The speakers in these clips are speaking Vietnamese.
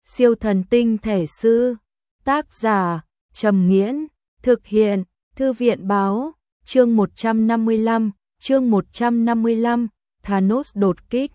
Siêu thần tinh thể sư. Tác giả Trầm Nghiễn. Thực hiện Thư viện báo. Chương 155. Thanos đột kích.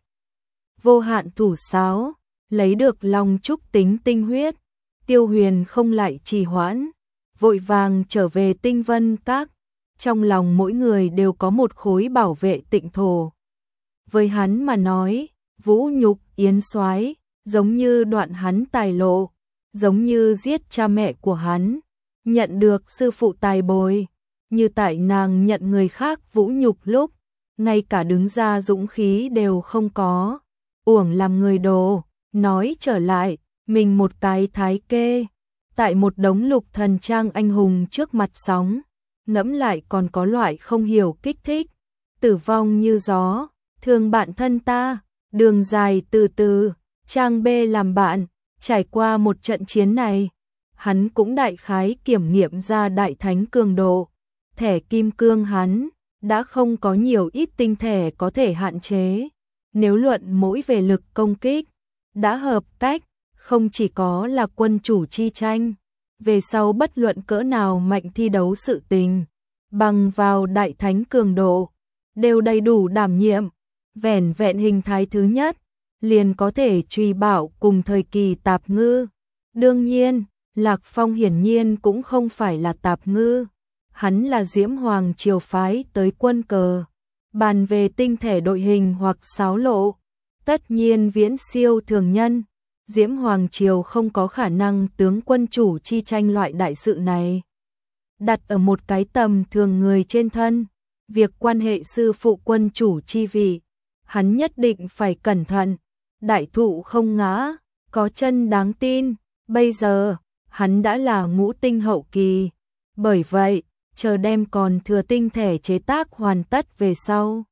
Vô hạn thủ sáo. Lấy được long trúc tính tinh huyết. Tiêu Huyền không lại trì hoãn, vội vàng trở về Tinh Vân Các. Trong lòng mỗi người đều có một khối bảo vệ tịnh thổ. Với hắn mà nói, vũ nhục yến soái giống như đoạn hắn tài lộ, giống như giết cha mẹ của hắn, nhận được sư phụ tài bồi, như tại nàng nhận người khác vũ nhục lúc, ngay cả đứng ra dũng khí đều không có, uổng làm người đồ. Nói trở lại, mình một cái thái kê, tại một đống lục thần trang anh hùng trước mặt sóng, ngẫm lại còn có loại không hiểu kích thích. Tử vong như gió, thương bạn thân ta, đường dài từ từ, trang bê làm bạn. Trải qua một trận chiến này, hắn cũng đại khái kiểm nghiệm ra đại thánh cường độ. Thẻ kim cương hắn đã không có nhiều ít tinh thể có thể hạn chế. Nếu luận mỗi về lực công kích, đã hợp cách, không chỉ có là quân chủ chi tranh, về sau bất luận cỡ nào mạnh thi đấu sự tình, bằng vào đại thánh cường độ, đều đầy đủ đảm nhiệm. Vẻn vẹn hình thái thứ nhất, liền có thể truy bảo cùng thời kỳ tạp ngư. Đương nhiên, Lạc Phong hiển nhiên cũng không phải là tạp ngư, hắn là Diễm Hoàng triều phái tới quân cờ. Bàn về tinh thể đội hình hoặc xáo lộ, tất nhiên viễn siêu thường nhân. Diễm Hoàng triều không có khả năng tướng quân chủ chi tranh loại đại sự này đặt ở một cái tầm thường người trên thân. Việc quan hệ sư phụ quân chủ chi vị, hắn nhất định phải cẩn thận. Đại thụ không ngã, có chân đáng tin. Bây giờ, hắn đã là ngũ tinh hậu kỳ. Bởi vậy, chờ đem còn thừa tinh thể chế tác hoàn tất về sau,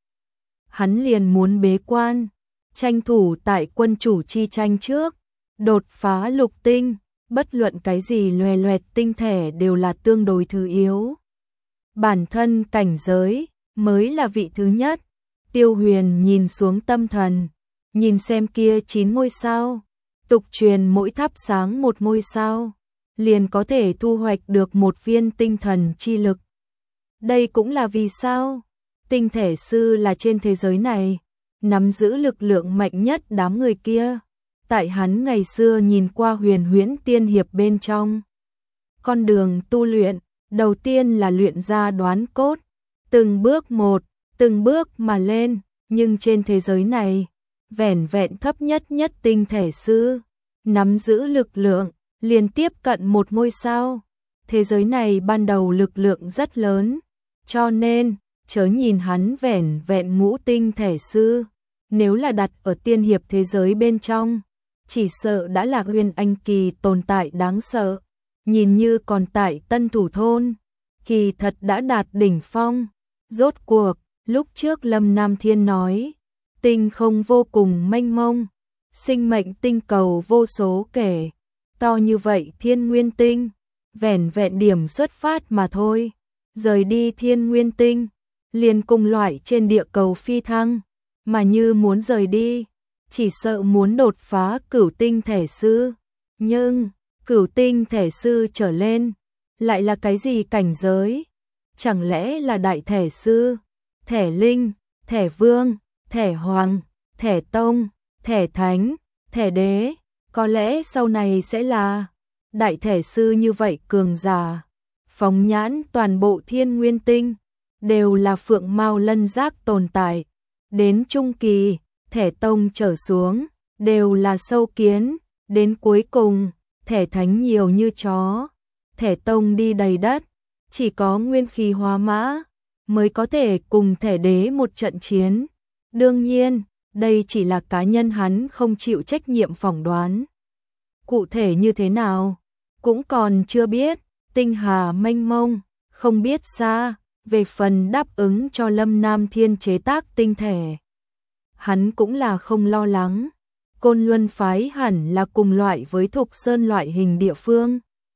hắn liền muốn bế quan, tranh thủ tại quân chủ chi tranh trước, đột phá lục tinh. Bất luận cái gì loè loẹt tinh thể đều là tương đối thứ yếu. Bản thân cảnh giới mới là vị thứ nhất. Tiêu Huyền nhìn xuống tâm thần, nhìn xem kia 9 ngôi sao, tục truyền mỗi thắp sáng một ngôi sao, liền có thể thu hoạch được một viên tinh thần chi lực. Đây cũng là vì sao tinh thể sư là trên thế giới này nắm giữ lực lượng mạnh nhất đám người kia. Tại hắn ngày xưa nhìn qua Huyền Huyễn Tiên Hiệp bên trong, con đường tu luyện, đầu tiên là luyện ra đoán cốt, từng bước một, từng bước mà lên, nhưng trên thế giới này, vẻn vẹn thấp nhất nhất tinh thể sư, nắm giữ lực lượng, liền tiếp cận một ngôi sao. Thế giới này ban đầu lực lượng rất lớn, cho nên, chớ nhìn hắn vẻn vẹn ngũ tinh thể sư, nếu là đặt ở tiên hiệp thế giới bên trong, chỉ sợ đã là huyền anh kỳ tồn tại đáng sợ. Nhìn như còn tại Tân Thủ Thôn, kỳ thật đã đạt đỉnh phong. Rốt cuộc, lúc trước Lâm Nam Thiên nói, tinh không vô cùng mênh mông, sinh mệnh tinh cầu vô số kể, to như vậy Thiên Nguyên Tinh, vẻn vẹn điểm xuất phát mà thôi. Rời đi Thiên Nguyên Tinh, liền cùng loại trên địa cầu phi thăng, mà như muốn rời đi, chỉ sợ muốn đột phá cửu tinh thể sư. Nhưng, cửu tinh thể sư trở lên, lại là cái gì cảnh giới? Chẳng lẽ là đại thể sư, thể linh, thể vương, thể hoàng, thể tông, thể thánh, thể đế? Có lẽ sau này sẽ là đại thể sư như vậy cường giả. Phóng nhãn toàn bộ Thiên Nguyên Tinh, đều là phượng mao lân giác tồn tại. Đến trung kỳ, thể tông trở xuống, đều là sâu kiến. Đến cuối cùng, thể thánh nhiều như chó. Thể tông đi đầy đất, chỉ có nguyên khí hóa mã mới có thể cùng thể đế một trận chiến. Đương nhiên, đây chỉ là cá nhân hắn không chịu trách nhiệm phỏng đoán. Cụ thể như thế nào, cũng còn chưa biết. Tinh hà mênh mông, không biết xa. Về phần đáp ứng cho Lâm Nam Thiên chế tác tinh thể, hắn cũng là không lo lắng. Côn Luân phái hẳn là cùng loại với Thục Sơn loại hình địa phương.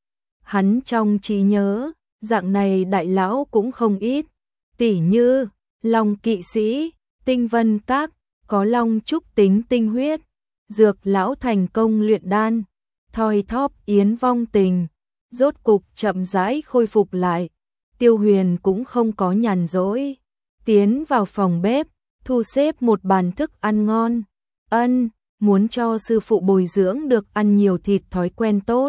Hắn trong trí nhớ, dạng này đại lão cũng không ít. Tỉ như, Long Kỵ Sĩ, Tinh Vân Các, có Long Trúc tính tinh huyết. Dược lão thành công luyện đan, thoi thóp Yến Vong Tình, rốt cục chậm rãi khôi phục lại. Tiêu Huyền cũng không có nhàn rỗi, tiến vào phòng bếp, thu xếp một bàn thức ăn ngon. Muốn cho sư phụ bồi dưỡng được ăn nhiều thịt thói quen tốt.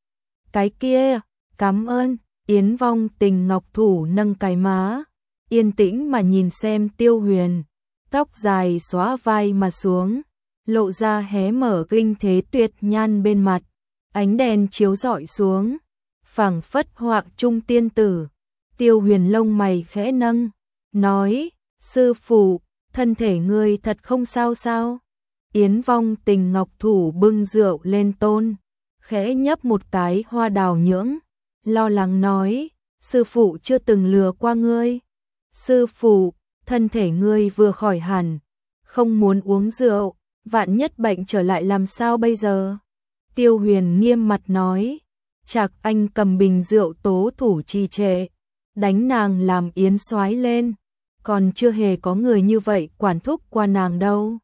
Cái kia, cảm ơn. Yến Vong Tình ngọc thủ nâng cái má, yên tĩnh mà nhìn xem Tiêu Huyền, tóc dài xóa vai mà xuống, lộ ra hé mở kinh thế tuyệt nhan bên mặt, ánh đèn chiếu rọi xuống, phảng phất họa trung tiên tử. Tiêu Huyền lông mày khẽ nâng, nói, sư phụ, thân thể ngươi thật không sao sao? Yến Vong Tình ngọc thủ bưng rượu lên tôn, khẽ nhấp một cái hoa đào nhưỡng, lo lắng nói, sư phụ chưa từng lừa qua ngươi. Sư phụ, thân thể ngươi vừa khỏi hẳn, không muốn uống rượu, vạn nhất bệnh trở lại làm sao bây giờ? Tiêu Huyền nghiêm mặt nói, Trạc Anh cầm bình rượu tố thủ trì trệ, đánh nàng làm yến soái lên, còn chưa hề có người như vậy quản thúc qua nàng đâu.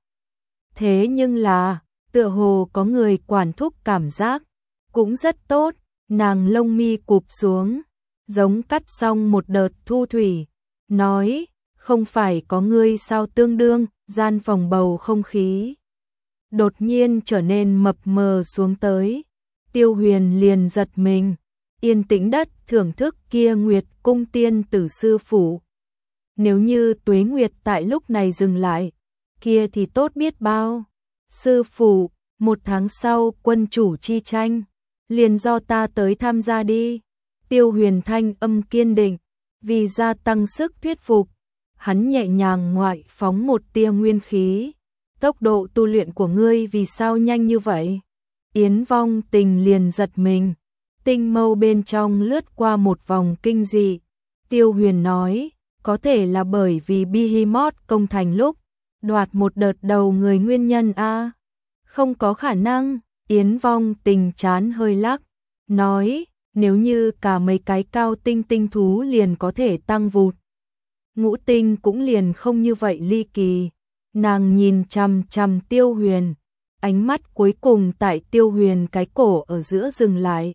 Thế nhưng là, tựa hồ có người quản thúc cảm giác, cũng rất tốt, nàng lông mi cụp xuống, giống cắt xong một đợt thu thủy, nói, không phải có ngươi sao tương đương, gian phòng bầu không khí đột nhiên trở nên mập mờ xuống tới. Tiêu Huyền liền giật mình, yên tĩnh đất thưởng thức kia Nguyệt cung tiên tử sư phụ. Nếu như Tuế Nguyệt tại lúc này dừng lại, kia thì tốt biết bao. Sư phụ, 1 tháng sau quân chủ chi tranh, liền do ta tới tham gia đi. Tiêu Huyền thanh âm kiên định, vì gia tăng sức thuyết phục, hắn nhẹ nhàng ngoại phóng một tia nguyên khí. Tốc độ tu luyện của ngươi vì sao nhanh như vậy? Yến Vong Tình liền giật mình, tinh mâu bên trong lướt qua một vòng kinh dị. Tiêu Huyền nói, có thể là bởi vì Behemoth công thành lúc đoạt một đợt đầu người nguyên nhân a. Không có khả năng. Yến Vong Tình chán hơi lắc, nói, nếu như cả mấy cái cao tinh tinh thú liền có thể tăng vụt, ngũ tinh cũng liền không như vậy ly kỳ. Nàng nhìn chằm chằm Tiêu Huyền, ánh mắt cuối cùng tại Tiêu Huyền cái cổ ở giữa dừng lại.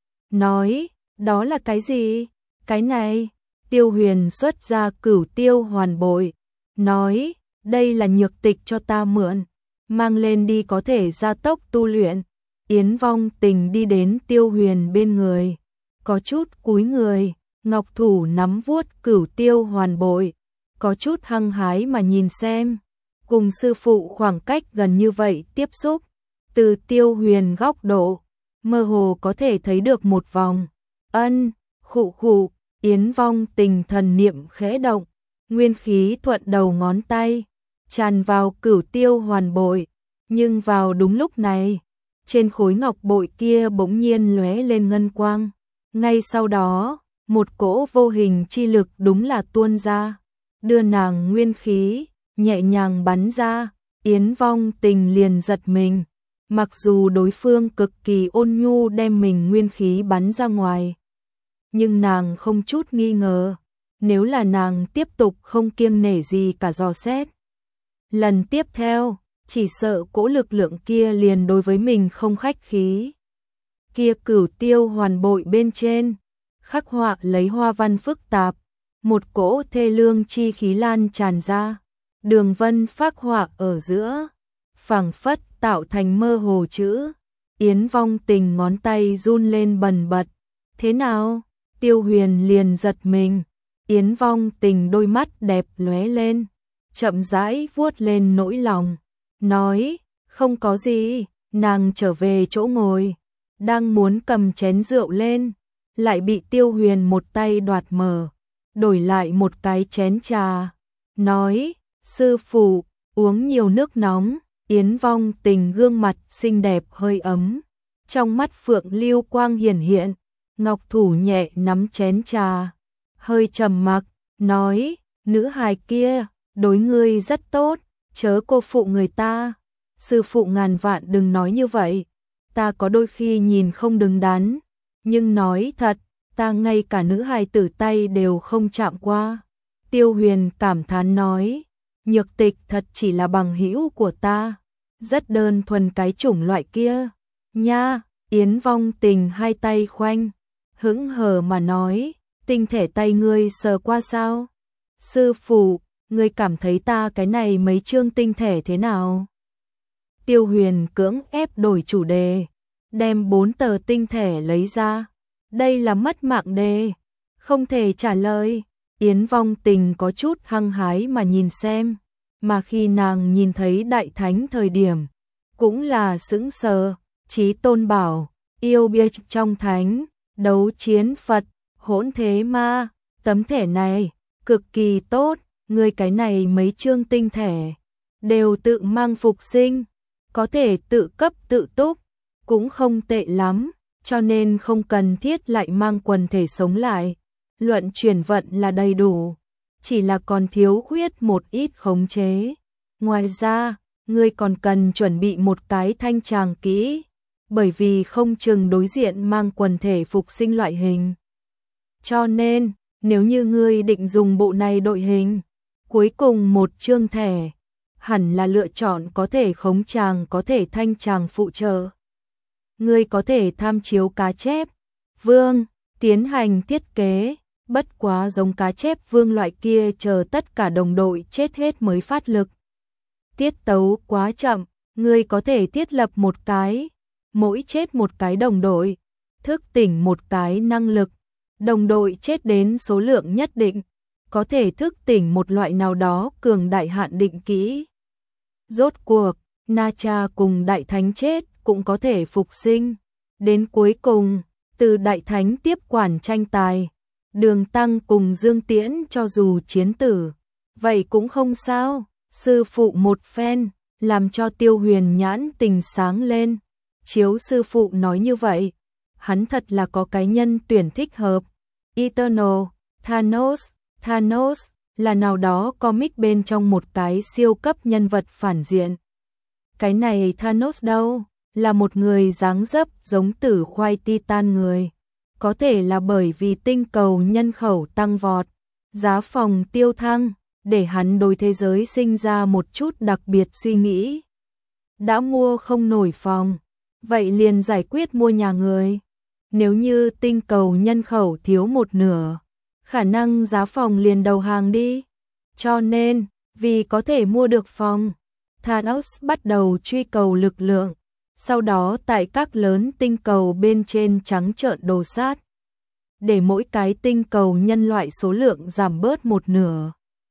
Nói, đó là cái gì? Cái này. Tiêu Huyền xuất ra Cửu Tiêu Hoàn Bội, nói, đây là nhược tịch cho ta mượn, mang lên đi có thể gia tốc tu luyện. Yến Vong Tình đi đến Tiêu Huyền bên người, có chút cúi người, ngọc thủ nắm vuốt Cửu Tiêu Hoàn Bội, có chút hăng hái mà nhìn xem. Cùng sư phụ khoảng cách gần như vậy tiếp xúc, từ Tiêu Huyền góc độ, mơ hồ có thể thấy được một vòng. Khụ khụ. Yến Vong Tình thần niệm khẽ động, nguyên khí thuận đầu ngón tay, tràn vào Cửu Tiêu Hoàn Bội, nhưng vào đúng lúc này, trên khối ngọc bội kia bỗng nhiên lóe lên ngân quang, ngay sau đó, một cỗ vô hình chi lực đúng là tuôn ra, đưa nàng nguyên khí nhẹ nhàng bắn ra. Yến Vong Tình liền giật mình, mặc dù đối phương cực kỳ ôn nhu đem mình nguyên khí bắn ra ngoài, nhưng nàng không chút nghi ngờ, nếu là nàng tiếp tục không kiêng nể gì cả dò xét, lần tiếp theo, chỉ sợ cỗ lực lượng kia liền đối với mình không khách khí. Kia Cửu Tiêu Hoàn Bội bên trên, khắc họa lấy hoa văn phức tạp, một cỗ thê lương chi khí lan tràn ra, đường vân phác họa ở giữa, phảng phất tạo thành mơ hồ chữ. Yến Vong Tình ngón tay run lên bần bật, thế nào? Tiêu Huyền liền giật mình, Yến Vong Tình đôi mắt đẹp lóe lên, chậm rãi vuốt lên nỗi lòng, nói, không có gì. Nàng trở về chỗ ngồi, đang muốn cầm chén rượu lên, lại bị Tiêu Huyền một tay đoạt mở, đổi lại một cái chén trà, nói, sư phụ, uống nhiều nước nóng. Yến Vong Tình gương mặt xinh đẹp hơi ấm, trong mắt phượng lưu quang hiển hiện, ngọc thủ nhẹ nắm chén trà, hơi trầm mặc, nói, nữ hài kia, đối ngươi rất tốt, chớ cô phụ người ta. Sư phụ ngàn vạn đừng nói như vậy, ta có đôi khi nhìn không đứng đắn, nhưng nói thật, ta ngay cả nữ hài tử tay đều không chạm qua. Tiêu Huyền cảm thán nói, nhược tịch thật chỉ là bằng hữu của ta, rất đơn thuần cái chủng loại kia, nha. Yến Vong Tình hai tay khoanh, hững hờ mà nói, tinh thể tay ngươi sờ qua sao? Sư phụ, ngươi cảm thấy ta cái này mấy chương tinh thể thế nào? Tiêu Huyền cưỡng ép đổi chủ đề, đem 4 tờ tinh thể lấy ra. Đây là mất mạng đề, không thể trả lời. Yến Vong Tình có chút hăng hái mà nhìn xem, mà khi nàng nhìn thấy đại thánh thời điểm, cũng là sững sờ. Chí Tôn bảo, yêu bia trong thánh, đấu chiến Phật, hỗn thế ma, tấm thẻ này, cực kỳ tốt, ngươi cái này mấy chương tinh thể, đều tự mang phục sinh, có thể tự cấp tự túc, cũng không tệ lắm, cho nên không cần thiết lại mang quần thể sống lại. Luận chuyển vận là đầy đủ, chỉ là còn thiếu khuyết một ít khống chế. Ngoài ra, ngươi còn cần chuẩn bị một cái thanh tràng kỹ, bởi vì không chừng đối diện mang quần thể phục sinh loại hình. Cho nên, nếu như ngươi định dùng bộ này đội hình, cuối cùng một chương thẻ, hẳn là lựa chọn có thể khống tràng có thể thanh tràng phụ trợ. Ngươi có thể tham chiếu cá chép vương, tiến hành thiết kế, bất quá giống cá chép vương loại kia chờ tất cả đồng đội chết hết mới phát lực. Tiết tấu quá chậm, ngươi có thể thiết lập một cái, mỗi chết một cái đồng đội, thức tỉnh một cái năng lực, đồng đội chết đến số lượng nhất định, có thể thức tỉnh một loại nào đó cường đại hạn định kỹ. Rốt cuộc, Na Cha cùng Đại Thánh chết cũng có thể phục sinh. Đến cuối cùng, từ Đại Thánh tiếp quản tranh tài, Đường Tăng cùng Dương Tiễn cho dù chiến tử, vậy cũng không sao. Sư phụ một phen, làm cho Tiêu Huyền nhãn tình sáng lên. Chiếu sư phụ nói như vậy, hắn thật là có cái nhân tuyển thích hợp. Eternal, Thanos là nào đó comic bên trong một cái siêu cấp nhân vật phản diện. Cái này Thanos đâu, là một người dáng dấp giống tử khoai titan người. Có thể là bởi vì tinh cầu nhân khẩu tăng vọt, giá phòng tiêu thăng, để hắn đối thế giới sinh ra một chút đặc biệt suy nghĩ. Đã mua không nổi phòng, vậy liền giải quyết mua nhà người. Nếu như tinh cầu nhân khẩu thiếu một nửa, khả năng giá phòng liền đầu hàng đi. Cho nên, vì có thể mua được phòng, Thanos bắt đầu truy cầu lực lượng, sau đó tại các lớn tinh cầu bên trên trắng trợn đồ sát, để mỗi cái tinh cầu nhân loại số lượng giảm bớt một nửa.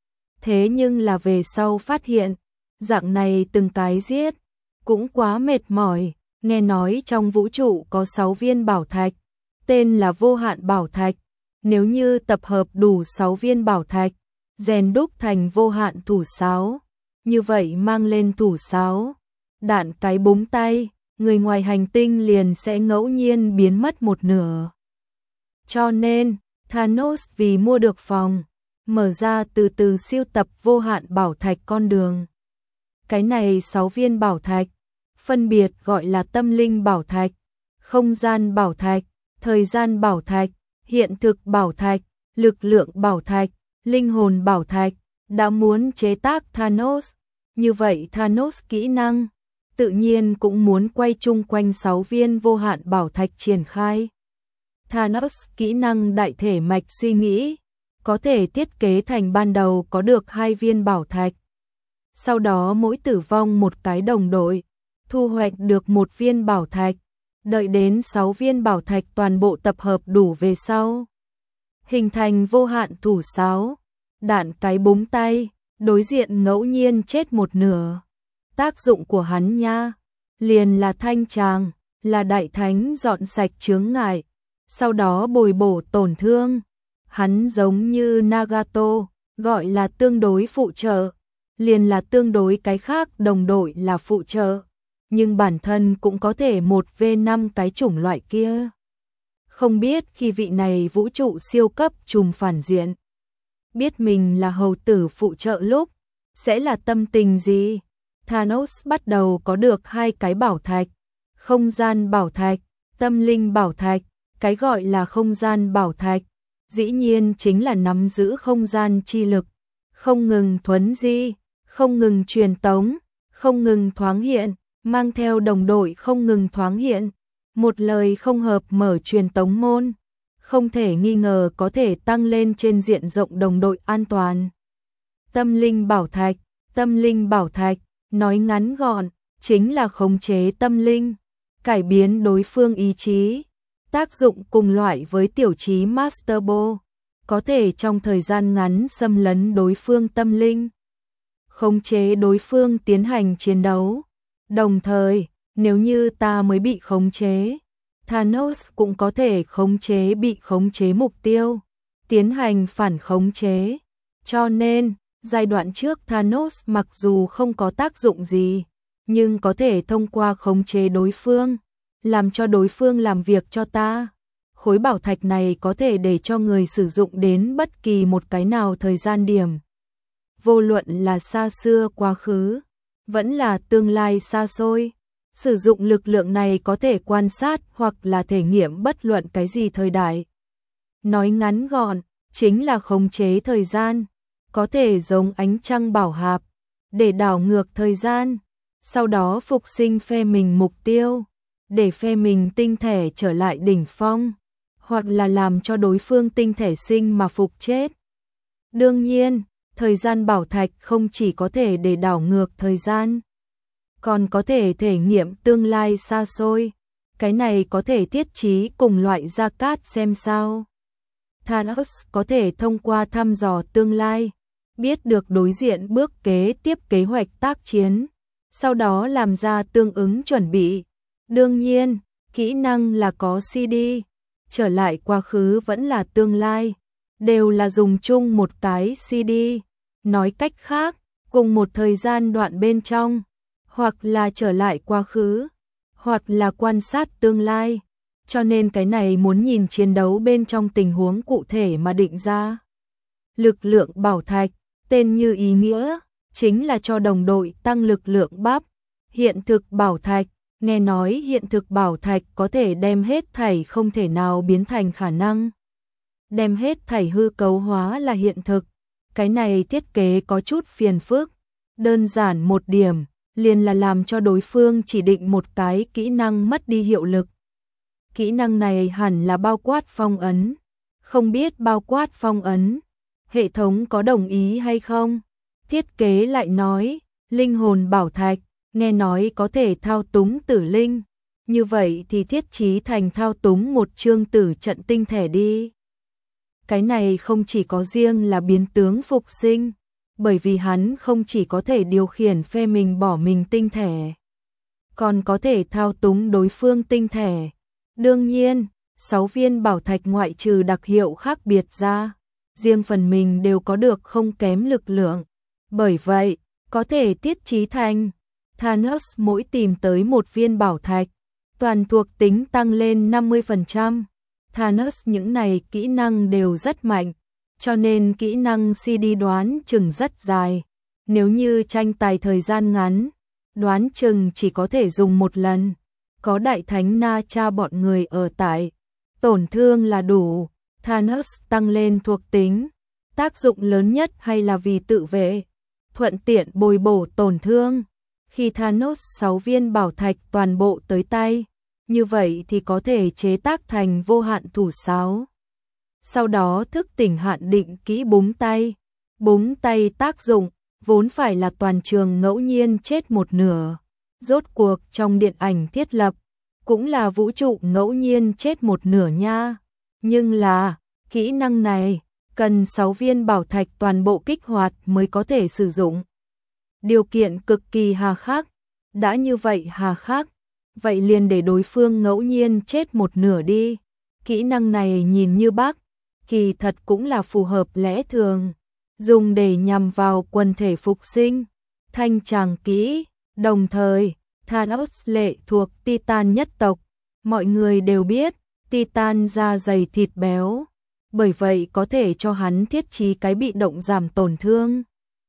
Thế nhưng là về sau phát hiện, dạng này từng cái giết, cũng quá mệt mỏi. Nghe nói trong vũ trụ có 6 viên bảo thạch, tên là vô hạn bảo thạch. Nếu như tập hợp đủ 6 viên bảo thạch, rèn đúc thành vô hạn thủ sáo, như vậy mang lên thủ sáo, đạn cái búng tay, người ngoài hành tinh liền sẽ ngẫu nhiên biến mất một nửa. Cho nên, Thanos vì mua được phòng, mở ra từ từ siêu tập vô hạn bảo thạch con đường. Cái này 6 viên bảo thạch, phân biệt gọi là tâm linh bảo thạch, không gian bảo thạch, thời gian bảo thạch, hiện thực bảo thạch, lực lượng bảo thạch, linh hồn bảo thạch. Đã muốn chế tác Thanos, như vậy Thanos kỹ năng tự nhiên cũng muốn quay chung quanh 6 viên vô hạn bảo thạch triển khai. Thanos kỹ năng đại thể mạch suy nghĩ, có thể thiết kế thành ban đầu có được 2 viên bảo thạch. Sau đó mỗi tử vong một cái đồng đội, thu hoạch được 1 viên bảo thạch, đợi đến 6 viên bảo thạch toàn bộ tập hợp đủ về sau, hình thành vô hạn thủ sáo, đạn cái búng tay, đối diện ngẫu nhiên chết một nửa. Tác dụng của hắn nha, liền là thanh tràng, là đại thánh dọn sạch chướng ngại, sau đó bồi bổ tổn thương. Hắn giống như Nagato, gọi là tương đối phụ trợ, liền là tương đối cái khác đồng đội là phụ trợ, nhưng bản thân cũng có thể 1v5 cái chủng loại kia. Không biết khi vị này vũ trụ siêu cấp trùm phản diện, biết mình là hầu tử phụ trợ lúc, sẽ là tâm tình gì? Thanos bắt đầu có được 2 cái bảo thạch, không gian bảo thạch, tâm linh bảo thạch. Cái gọi là không gian bảo thạch, dĩ nhiên chính là nắm giữ không gian chi lực, không ngừng thuấn di, không ngừng truyền tống, không ngừng thoáng hiện, mang theo đồng đội không ngừng thoáng hiện, Một lời không hợp mở truyền tống môn, không thể nghi ngờ có thể tăng lên trên diện rộng đồng đội an toàn. Tâm linh bảo thạch, nói ngắn gọn, chính là khống chế tâm linh, cải biến đối phương ý chí, tác dụng cùng loại với tiểu trí Master Ball, có thể trong thời gian ngắn xâm lấn đối phương tâm linh, khống chế đối phương tiến hành chiến đấu. Đồng thời, nếu như ta mới bị khống chế, Thanos cũng có thể khống chế bị khống chế mục tiêu, tiến hành phản khống chế. Cho nên, giai đoạn trước Thanos mặc dù không có tác dụng gì, nhưng có thể thông qua khống chế đối phương, làm cho đối phương làm việc cho ta. Khối bảo thạch này có thể để cho người sử dụng đến bất kỳ một cái nào thời gian điểm. Vô luận là xa xưa quá khứ, vẫn là tương lai xa xôi. Sử dụng lực lượng này có thể quan sát hoặc là thể nghiệm bất luận cái gì thời đại. Nói ngắn gọn, chính là khống chế thời gian, có thể giống ánh trăng bảo hạp, để đảo ngược thời gian, sau đó phục sinh phe mình mục tiêu, để phe mình tinh thể trở lại đỉnh phong, hoặc là làm cho đối phương tinh thể sinh mà phục chết. Đương nhiên, thời gian bảo thạch không chỉ có thể để đảo ngược thời gian, còn có thể thể nghiệm tương lai xa xôi. Cái này có thể thiết trí cùng loại gia cát xem sao. Thanos có thể thông qua thăm dò tương lai, biết được đối diện bước kế tiếp kế hoạch tác chiến, sau đó làm ra tương ứng chuẩn bị. Đương nhiên, kỹ năng là có CD, trở lại quá khứ vẫn là tương lai, đều là dùng chung một cái CD. Nói cách khác, cùng một thời gian đoạn bên trong, hoặc là trở lại quá khứ, hoặc là quan sát tương lai. Cho nên cái này muốn nhìn chiến đấu bên trong tình huống cụ thể mà định ra. Lực lượng bảo thạch, tên như ý nghĩa, chính là cho đồng đội tăng lực lượng bắp. Hiện thực bảo thạch, nghe nói hiện thực bảo thạch có thể đem hết thảy không thể nào biến thành khả năng. Đem hết thảy hư cấu hóa là hiện thực. Cái này thiết kế có chút phiền phức. Đơn giản một điểm, liền là làm cho đối phương chỉ định một cái kỹ năng mất đi hiệu lực. Kỹ năng này hẳn là bao quát phong ấn. Không biết bao quát phong ấn, hệ thống có đồng ý hay không? Thiết kế lại nói, linh hồn bảo thạch, nghe nói có thể thao túng tử linh. Như vậy thì thiết trí thành thao túng một chương tử trận tinh thể đi. Cái này không chỉ có riêng là biến tướng phục sinh, bởi vì hắn không chỉ có thể điều khiển phe mình bỏ mình tinh thể, còn có thể thao túng đối phương tinh thể. Đương nhiên, 6 viên bảo thạch ngoại trừ đặc hiệu khác biệt ra, riêng phần mình đều có được không kém lực lượng. Bởi vậy, có thể tiết trí thành Thanos mỗi tìm tới một viên bảo thạch, toàn thuộc tính tăng lên 50%. Thanos những này kỹ năng đều rất mạnh, cho nên kỹ năng CD đoán chừng rất dài. Nếu như tranh tài thời gian ngắn, đoán chừng chỉ có thể dùng một lần. Có đại thánh Na Cha bọn người ở tại, tổn thương là đủ. Thanos tăng lên thuộc tính, tác dụng lớn nhất hay là vì tự vệ, thuận tiện bồi bổ tổn thương. Khi Thanos 6 viên bảo thạch toàn bộ tới tay, như vậy thì có thể chế tác thành vô hạn thủ sáo. Sau đó thức tỉnh hạn định kỹ búng tay. Búng tay tác dụng, vốn phải là toàn trường ngẫu nhiên chết một nửa. Rốt cuộc trong điện ảnh thiết lập, cũng là vũ trụ ngẫu nhiên chết một nửa nha. Nhưng là, kỹ năng này, cần 6 viên bảo thạch toàn bộ kích hoạt mới có thể sử dụng. Điều kiện cực kỳ hà khắc. Đã như vậy hà khắc, vậy liền để đối phương ngẫu nhiên chết một nửa đi. Kỹ năng này nhìn như bác, kỳ thật cũng là phù hợp lẽ thường, dùng để nhằm vào quần thể phục sinh, thanh tràng kỹ. Đồng thời, Thanos lệ thuộc Titan nhất tộc, mọi người đều biết, Titan da dày thịt béo, bởi vậy có thể cho hắn thiết trí cái bị động giảm tổn thương.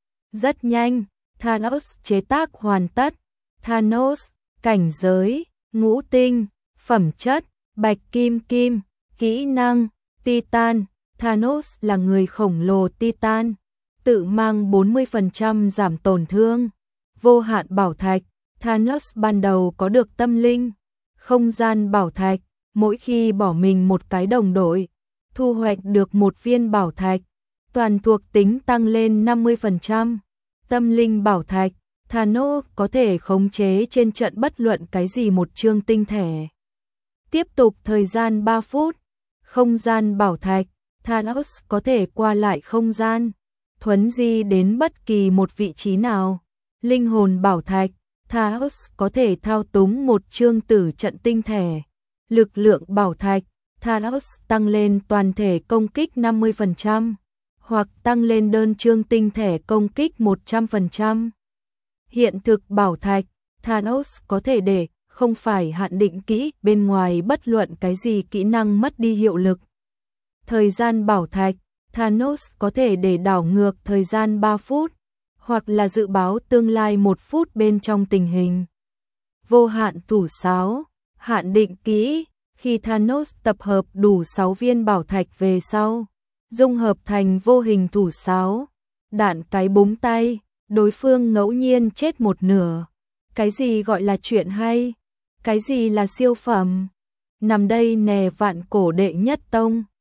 Rất nhanh, Thanos chế tác hoàn tất. Thanos, cảnh giới, ngũ tinh, phẩm chất, bạch kim kim, kỹ năng, Titan. Thanos là người khổng lồ Titan, tự mang 40% giảm tổn thương. Vô hạn bảo thạch, Thanos ban đầu có được tâm linh, Không gian bảo thạch, mỗi khi bỏ mình một cái đồng đội, thu hoạch được một viên bảo thạch, toàn thuộc tính tăng lên 50%. Tâm linh bảo thạch, Thanos có thể khống chế trên trận bất luận cái gì một chương tinh thể. Tiếp tục thời gian 3 phút. Không gian bảo thạch, Thanos có thể qua lại không gian, thuấn di đến bất kỳ một vị trí nào. Linh hồn bảo thạch, Thanos có thể thao túng một chương tử trận tinh thể. Lực lượng bảo thạch, Thanos tăng lên toàn thể công kích 50%, hoặc tăng lên đơn chương tinh thể công kích 100%. Hiện thực bảo thạch, Thanos có thể để không phải hạn định kỹ bên ngoài bất luận cái gì kỹ năng mất đi hiệu lực. Thời gian bảo thạch, Thanos có thể để đảo ngược thời gian 3 phút, hoặc là dự báo tương lai 1 phút bên trong tình hình. Vô hạn thủ sáo, hạn định kỹ, khi Thanos tập hợp đủ 6 viên bảo thạch về sau, dung hợp thành vô hình thủ sáo, đạn cái búng tay, đối phương ngẫu nhiên chết một nửa. Cái gì gọi là chuyện hay? Cái gì là siêu phẩm? Nằm đây nè vạn cổ đệ nhất tông.